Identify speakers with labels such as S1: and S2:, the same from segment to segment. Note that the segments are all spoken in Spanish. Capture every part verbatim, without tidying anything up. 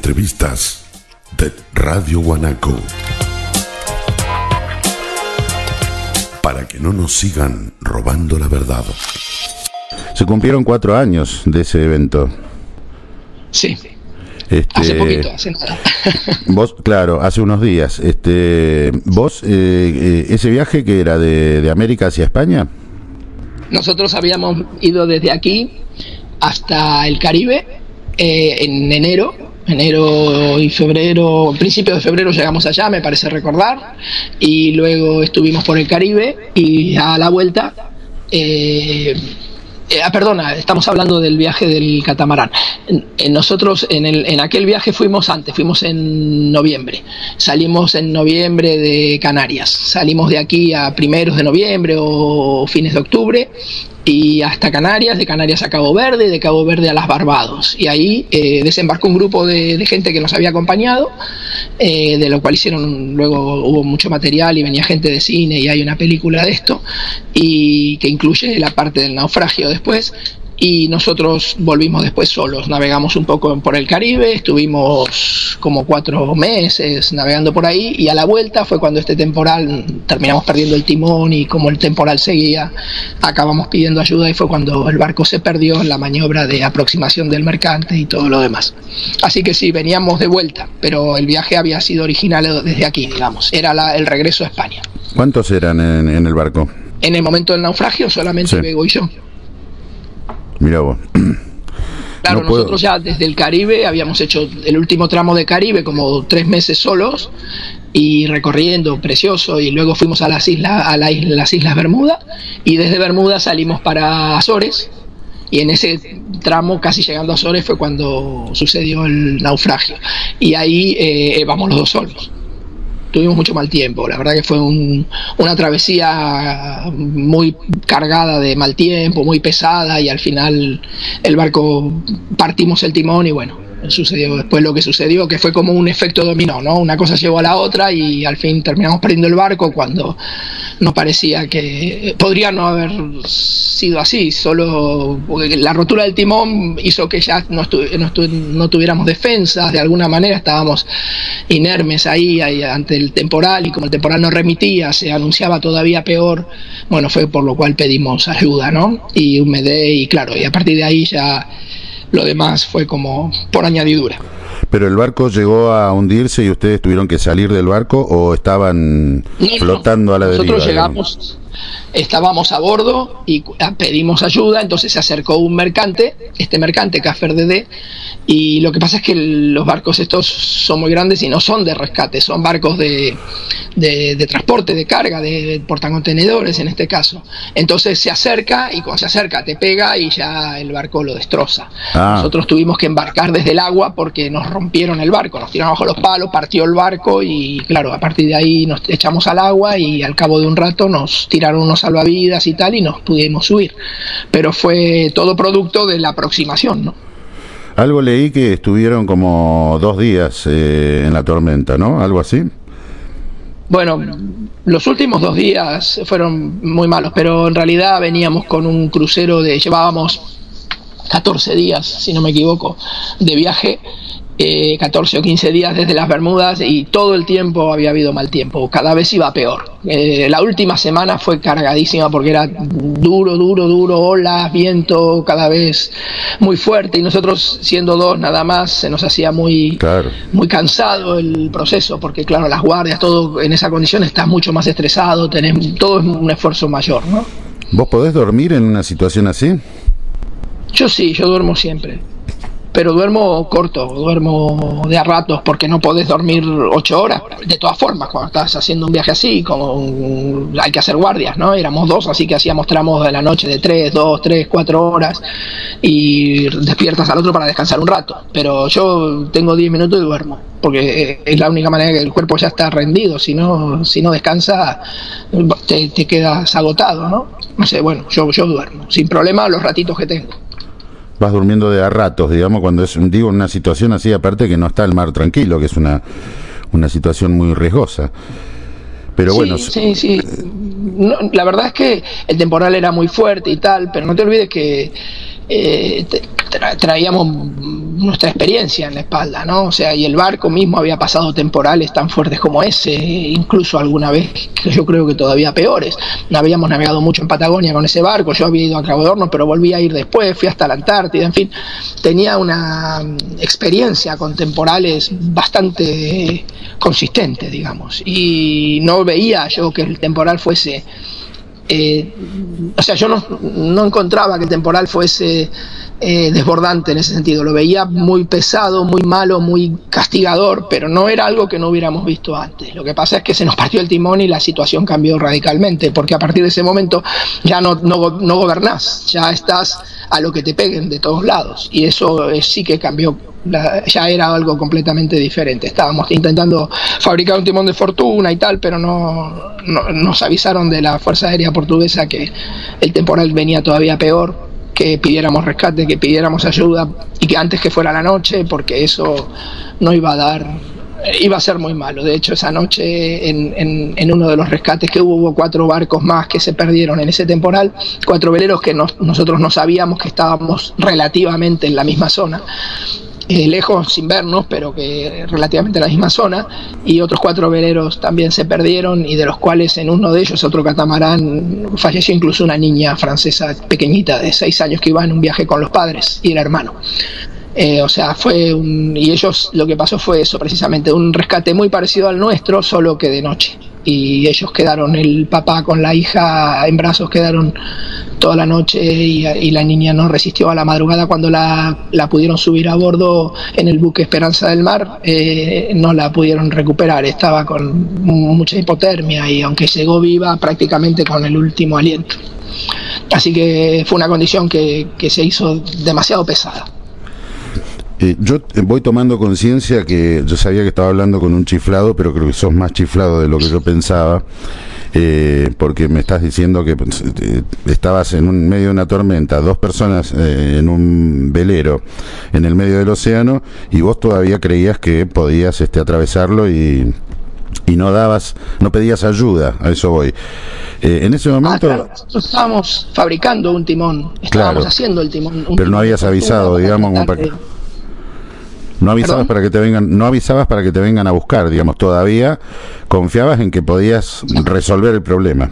S1: entrevistas de Radio Guanaco. Para que no nos sigan robando la verdad.
S2: Se cumplieron cuatro años de ese evento.
S3: Sí.
S2: Este,
S3: hace poquito, hace nada.
S2: Vos, claro, hace unos días. Este, vos, eh, eh, ese viaje que era de, de América hacia España.
S3: Nosotros habíamos ido desde aquí hasta el Caribe eh, en enero, enero y febrero, principios de febrero llegamos allá, me parece recordar, y luego estuvimos por el Caribe y a la vuelta. Eh, Eh, ah, perdona, estamos hablando del viaje del catamarán. En, nosotros en, el, en aquel viaje fuimos antes, fuimos en noviembre. Salimos en noviembre de Canarias. Salimos de aquí a primeros de noviembre o fines de octubre y hasta Canarias, de Canarias a Cabo Verde, de Cabo Verde a las Barbados. Y ahí eh, desembarcó un grupo de, de gente que nos había acompañado, eh, de lo cual hicieron, luego hubo mucho material y venía gente de cine y hay una película de esto, y que incluye la parte del naufragio después. Y nosotros volvimos después solos, navegamos un poco por el Caribe, estuvimos como cuatro meses navegando por ahí, y a la vuelta fue cuando este temporal, terminamos perdiendo el timón y como el temporal seguía, acabamos pidiendo ayuda y fue cuando el barco se perdió en la maniobra de aproximación del mercante y todo lo demás. Así que sí, veníamos de vuelta, pero el viaje había sido original desde aquí, digamos, era la, el regreso a España.
S2: ¿Cuántos eran en, en el barco?
S3: En el momento del naufragio solamente sí. Bego y yo.
S2: Mirá vos.
S3: Claro,
S2: no
S3: nosotros ya desde el Caribe habíamos hecho el último tramo de Caribe como tres meses solos y recorriendo, precioso, y luego fuimos a las islas, a la isla, las Islas Bermuda, y desde Bermuda salimos para Azores, y en ese tramo, casi llegando a Azores, fue cuando sucedió el naufragio, y ahí eh, vamos los dos solos. Tuvimos mucho mal tiempo, la verdad que fue un, una travesía muy cargada de mal tiempo, muy pesada, y al final el barco partimos el timón y bueno, sucedió después lo que sucedió, que fue como un efecto dominó, ¿no? Una cosa llevó a la otra y al fin terminamos perdiendo el barco cuando nos parecía que podría no haber sido así, solo porque la rotura del timón hizo que ya no, estu no, estu no tuviéramos defensas, de alguna manera estábamos inermes ahí, ahí ante el temporal, y como el temporal no remitía, se anunciaba todavía peor, bueno, fue por lo cual pedimos ayuda, ¿no? Y un medé, y claro, y a partir de ahí ya lo demás fue como por añadidura.
S2: ¿Pero el barco llegó a hundirse y ustedes tuvieron que salir del barco o estaban no, flotando
S3: no.
S2: a la deriva?
S3: Nosotros llegamos, digamos? Estábamos a bordo y pedimos ayuda, entonces se acercó un mercante, este mercante Café Verde, y lo que pasa es que los barcos estos son muy grandes y no son de rescate, son barcos de, de, de transporte, de carga, de, de portacontenedores en este caso. Entonces se acerca y cuando se acerca te pega y ya el barco lo destroza. Ah. Nosotros tuvimos que embarcar desde el agua porque nos rompieron el barco, nos tiraron bajo los palos, partió el barco y claro, a partir de ahí nos echamos al agua y al cabo de un rato nos tiraron unos salvavidas y tal y nos pudimos subir. Pero fue todo producto de la aproximación, ¿no?
S2: Algo leí que estuvieron como dos días eh, en la tormenta, ¿no? Algo así.
S3: Bueno, los últimos dos días fueron muy malos, pero en realidad veníamos con un crucero de, llevábamos catorce días, si no me equivoco, de viaje, eh, catorce o quince días desde las Bermudas, y todo el tiempo había habido mal tiempo, cada vez iba peor. Eh, la última semana fue cargadísima porque era duro, duro, duro, olas, viento cada vez muy fuerte, y nosotros siendo dos nada más se nos hacía muy, claro. muy cansado el proceso, porque claro, las guardias, todo en esa condición estás mucho más estresado, tenés, todo es un esfuerzo mayor, ¿no?
S2: ¿Vos podés dormir en una situación así?
S3: Yo sí, yo duermo siempre, pero duermo corto, duermo de a ratos porque no podés dormir ocho horas. De todas formas, cuando estás haciendo un viaje así, como hay que hacer guardias, ¿no? Éramos dos, así que hacíamos tramos de la noche de tres, dos, tres, cuatro horas y despiertas al otro para descansar un rato. Pero yo tengo diez minutos y duermo, porque es la única manera que el cuerpo ya está rendido. Si no, si no descansa, te, te quedas agotado, ¿no? No sé, bueno, yo, yo duermo, sin problema los ratitos que tengo.
S2: Vas durmiendo de a ratos, digamos, cuando es, digo, una situación así, aparte que no está el mar tranquilo, que es una, una situación muy riesgosa. Pero
S3: sí,
S2: bueno...
S3: Sí, sí, no, la verdad es que el temporal era muy fuerte y tal, pero no te olvides que eh, tra traíamos nuestra experiencia en la espalda, ¿no? O sea, y el barco mismo había pasado temporales tan fuertes como ese, incluso alguna vez que yo creo que todavía peores. Habíamos navegado mucho en Patagonia con ese barco, yo había ido a Cabo de Hornos, pero volví a ir después, fui hasta la Antártida, en fin, tenía una experiencia con temporales bastante consistente, digamos, y no veía yo que el temporal fuese... Eh, o sea, yo no, no encontraba que el temporal fuese eh, desbordante en ese sentido, lo veía muy pesado, muy malo, muy castigador, pero no era algo que no hubiéramos visto antes. Lo que pasa es que se nos partió el timón y la situación cambió radicalmente, porque a partir de ese momento ya no, no, no gobernás, ya estás a lo que te peguen de todos lados, y eso eh, sí que cambió. La, ya era algo completamente diferente. Estábamos intentando fabricar un timón de fortuna y tal, pero no, no nos avisaron de la Fuerza Aérea Portuguesa que el temporal venía todavía peor, que pidiéramos rescate, que pidiéramos ayuda y que antes que fuera la noche, porque eso no iba a dar, iba a ser muy malo. De hecho, esa noche en, en, en uno de los rescates que hubo, hubo cuatro barcos más que se perdieron en ese temporal, cuatro veleros que nos, nosotros no sabíamos que estábamos relativamente en la misma zona. Eh, lejos sin vernos, pero que relativamente en la misma zona, y otros cuatro veleros también se perdieron, y de los cuales en uno de ellos, otro catamarán, falleció incluso una niña francesa pequeñita de seis años que iba en un viaje con los padres y el hermano. Eh, o sea, fue un... y ellos, lo que pasó fue eso, precisamente, un rescate muy parecido al nuestro, solo que de noche. Y ellos quedaron, el papá con la hija en brazos, quedaron toda la noche, y, y la niña no resistió a la madrugada. Cuando la, la pudieron subir a bordo en el buque Esperanza del Mar, eh, no la pudieron recuperar, estaba con mucha hipotermia, y aunque llegó viva, prácticamente con el último aliento. Así que fue una condición que, que se hizo demasiado pesada.
S2: Eh, yo voy tomando conciencia que yo sabía que estaba hablando con un chiflado, pero creo que sos más chiflado de lo que yo pensaba, eh, porque me estás diciendo que eh, estabas en un medio de una tormenta, dos personas eh, en un velero en el medio del océano, y vos todavía creías que podías este, atravesarlo y... y no dabas, no pedías ayuda, a eso voy. Eh, en ese momento... Ah,
S3: claro, nosotros estábamos fabricando un timón, estábamos
S2: claro,
S3: haciendo el timón.
S2: Pero timón, no habías avisado, digamos, como para que... No avisabas para que te vengan, no avisabas para que te vengan a buscar, digamos, todavía confiabas en que podías resolver el problema.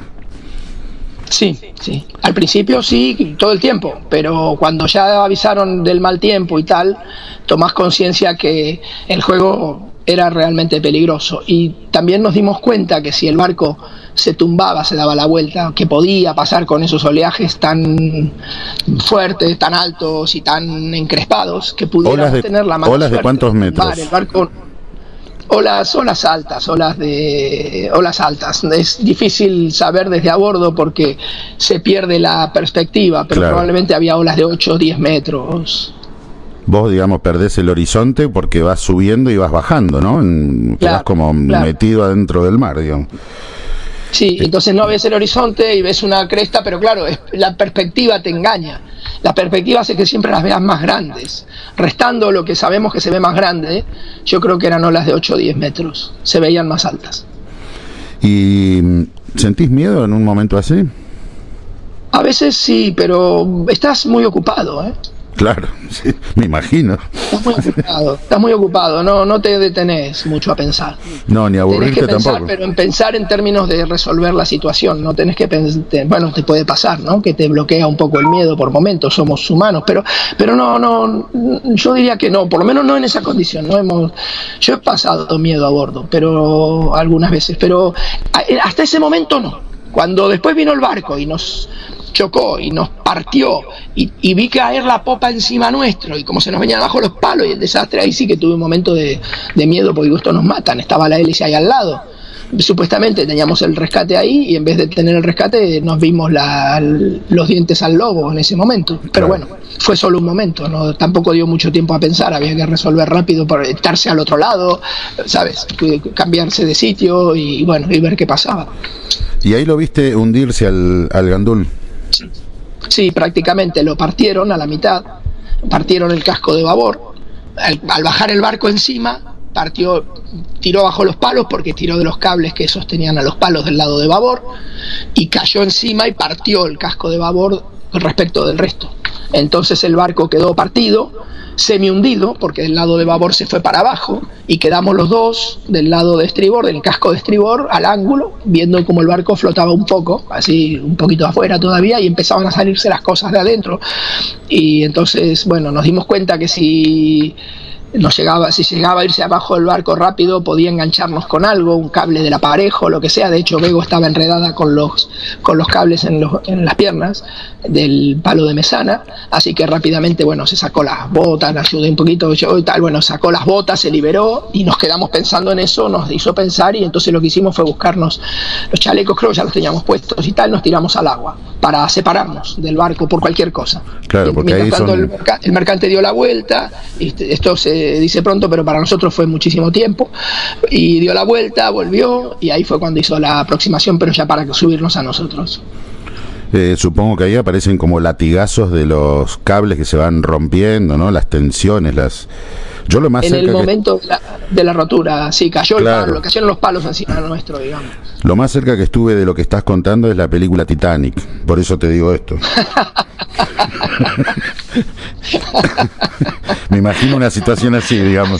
S3: Sí, sí. Al principio sí, todo el tiempo, pero cuando ya avisaron del mal tiempo y tal, tomás conciencia que el juego era realmente peligroso, y también nos dimos cuenta que si el barco se tumbaba, se daba la vuelta, que podía pasar con esos oleajes tan fuertes, tan altos y tan encrespados, que pudiéramos
S2: de,
S3: tener la mala
S2: ¿Olas de cuántos metros?
S3: El barco, olas, olas altas, olas de olas altas. Es difícil saber desde a bordo porque se pierde la perspectiva, pero claro, probablemente había olas de ocho o diez metros.
S2: Vos, digamos, perdés el horizonte porque vas subiendo y vas bajando, ¿no? En, claro, vas como claro, metido adentro del mar, digamos.
S3: Sí, entonces no ves el horizonte y ves una cresta, pero claro, es, la perspectiva te engaña. La perspectiva hace que siempre las veas más grandes. Restando lo que sabemos que se ve más grande, yo creo que eran olas de ocho o diez metros. Se veían más altas.
S2: ¿Y sentís miedo en un momento así?
S3: A veces sí, pero estás muy ocupado, ¿eh?
S2: Claro, sí, me imagino.
S3: Estás muy ocupado, estás muy ocupado, no, no te detenés mucho a pensar.
S2: No, ni a aburrirte
S3: tenés que pensar,
S2: tampoco.
S3: Pero en pensar en términos de resolver la situación, no tenés que pensar, bueno, te puede pasar, ¿no? Que te bloquea un poco el miedo por momentos, somos humanos, pero, pero no, no, yo diría que no, por lo menos no en esa condición, no hemos, yo he pasado miedo a bordo, pero algunas veces, pero hasta ese momento no. Cuando después vino el barco y nos chocó y nos partió y, y vi caer la popa encima nuestro y como se nos venían abajo los palos y el desastre, ahí sí que tuve un momento de, de miedo porque digo, esto nos matan, estaba la hélice ahí al lado, supuestamente teníamos el rescate ahí y en vez de tener el rescate nos vimos la, los dientes al lobo en ese momento, pero bueno, fue solo un momento, no, tampoco dio mucho tiempo a pensar, había que resolver rápido para estarse al otro lado, ¿sabes? Cambiarse de sitio y bueno, y ver qué pasaba.
S2: ¿Y ahí lo viste hundirse al, al Gandul?
S3: Sí. Sí, prácticamente lo partieron a la mitad, partieron el casco de babor, al, al bajar el barco encima, partió, tiró bajo los palos porque tiró de los cables que sostenían a los palos del lado de babor y cayó encima y partió el casco de babor respecto del resto. Entonces el barco quedó partido, semi hundido, porque el lado de babor se fue para abajo, y quedamos los dos del lado de estribor, del casco de estribor, al ángulo, viendo como el barco flotaba un poco, así un poquito afuera todavía, y empezaban a salirse las cosas de adentro. Y entonces, bueno, nos dimos cuenta que si nos llegaba, si llegaba a irse abajo del barco rápido, podía engancharnos con algo, un cable del aparejo, lo que sea. De hecho, Bego estaba enredada con los, con los cables en, los, en las piernas del palo de mesana, así que rápidamente, bueno, se sacó las botas, la ayudé un poquito yo y tal, bueno, sacó las botas, se liberó, y nos quedamos pensando en eso, nos hizo pensar, y entonces lo que hicimos fue buscarnos los chalecos, creo que ya los teníamos puestos y tal, nos tiramos al agua para separarnos del barco por cualquier cosa.
S2: Claro, porque
S3: mientras
S2: ahí
S3: tanto
S2: son...
S3: el, merca el mercante dio la vuelta, y esto se dice pronto, pero para nosotros fue muchísimo tiempo, y dio la vuelta, volvió, y ahí fue cuando hizo la aproximación, pero ya para subirnos a nosotros.
S2: Eh, supongo que ahí aparecen como latigazos de los cables que se van rompiendo, ¿no? Las tensiones, las... Yo lo más
S3: en
S2: cerca
S3: el momento que... de, la, de la rotura, sí, cayó
S2: claro.
S3: el palo, cayeron los palos encima nuestro, digamos.
S2: Lo más cerca que estuve de lo que estás contando es la película Titanic, por eso te digo esto. Me imagino una situación así, digamos.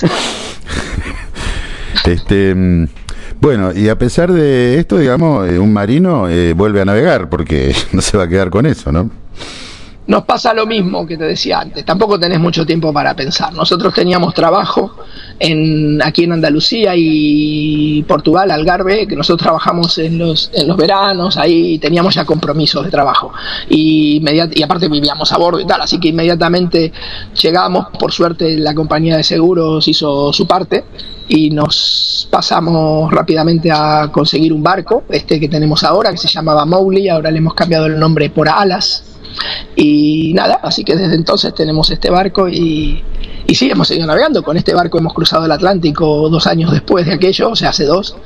S2: Este, bueno, y a pesar de esto, digamos, un marino eh, vuelve a navegar, porque no se va a quedar con eso, ¿no?
S3: Nos pasa lo mismo que te decía antes, tampoco tenés mucho tiempo para pensar. Nosotros teníamos trabajo en, aquí en Andalucía y Portugal, Algarve, que nosotros trabajamos en los, en los veranos, ahí teníamos ya compromisos de trabajo. Y, y aparte vivíamos a bordo y tal, así que inmediatamente llegamos, por suerte la compañía de seguros hizo su parte, y nos pasamos rápidamente a conseguir un barco, este que tenemos ahora, que se llamaba Mowgli, ahora le hemos cambiado el nombre por Alas. Y nada, así que desde entonces tenemos este barco y, y sí, hemos seguido navegando. Con este barco hemos cruzado el Atlántico dos años después de aquello, o sea, hace dos,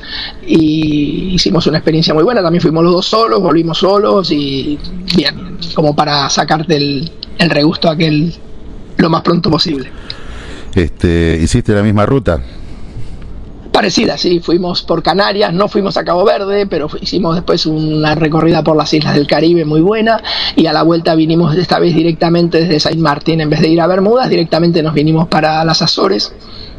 S3: y hicimos una experiencia muy buena. También fuimos los dos solos, volvimos solos, y bien, como para sacarte el, el regusto aquel lo más pronto posible.
S2: Este, ¿hiciste la misma ruta?
S3: Parecida, sí, fuimos por Canarias, no fuimos a Cabo Verde, pero hicimos después una recorrida por las islas del Caribe muy buena, y a la vuelta vinimos esta vez directamente desde Saint Martin, en vez de ir a Bermudas, directamente nos vinimos para las Azores,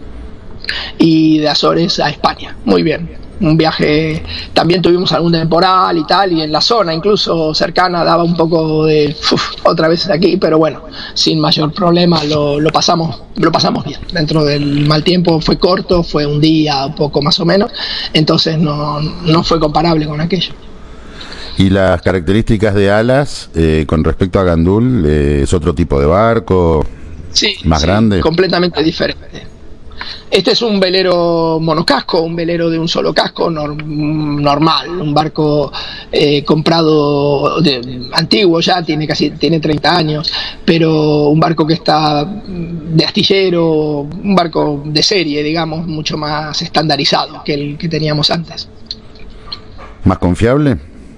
S3: y de Azores a España. Muy bien, un viaje, también tuvimos algún temporal y tal, y en la zona incluso cercana daba un poco de uf, otra vez aquí, pero bueno, sin mayor problema lo, lo pasamos lo pasamos bien. Dentro del mal tiempo, fue corto, fue un día, un poco más o menos, entonces no, no fue comparable con aquello.
S2: ¿Y las características de Alas eh, con respecto a Gandul, eh, es otro tipo de barco?
S3: Sí,
S2: más
S3: sí,
S2: grande,
S3: completamente diferente. Este es un velero monocasco, un velero de un solo casco nor normal, un barco eh, comprado de, antiguo ya, tiene casi tiene treinta años, pero un barco que está de astillero, un barco de serie, digamos, mucho más estandarizado que el que teníamos antes.
S2: ¿Más confiable?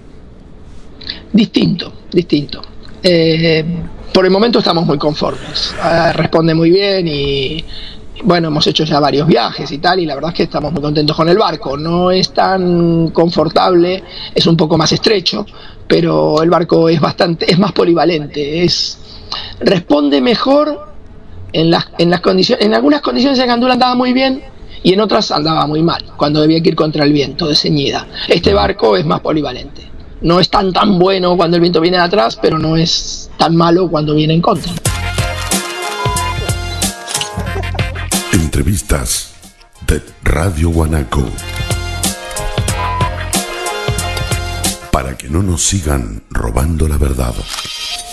S3: Distinto, distinto. Eh, por el momento estamos muy conformes, eh, responde muy bien y... Bueno, hemos hecho ya varios viajes y tal, y la verdad es que estamos muy contentos con el barco. No es tan confortable, es un poco más estrecho, pero el barco es bastante, es más polivalente, es responde mejor en las, en las condiciones, en algunas condiciones en Gandul andaba muy bien y en otras andaba muy mal, cuando debía que ir contra el viento de ceñida. Este barco es más polivalente. No es tan tan bueno cuando el viento viene de atrás, pero no es tan malo cuando viene en contra.
S1: Entrevistas de Radio Guanaco. Para que no nos sigan robando la verdad.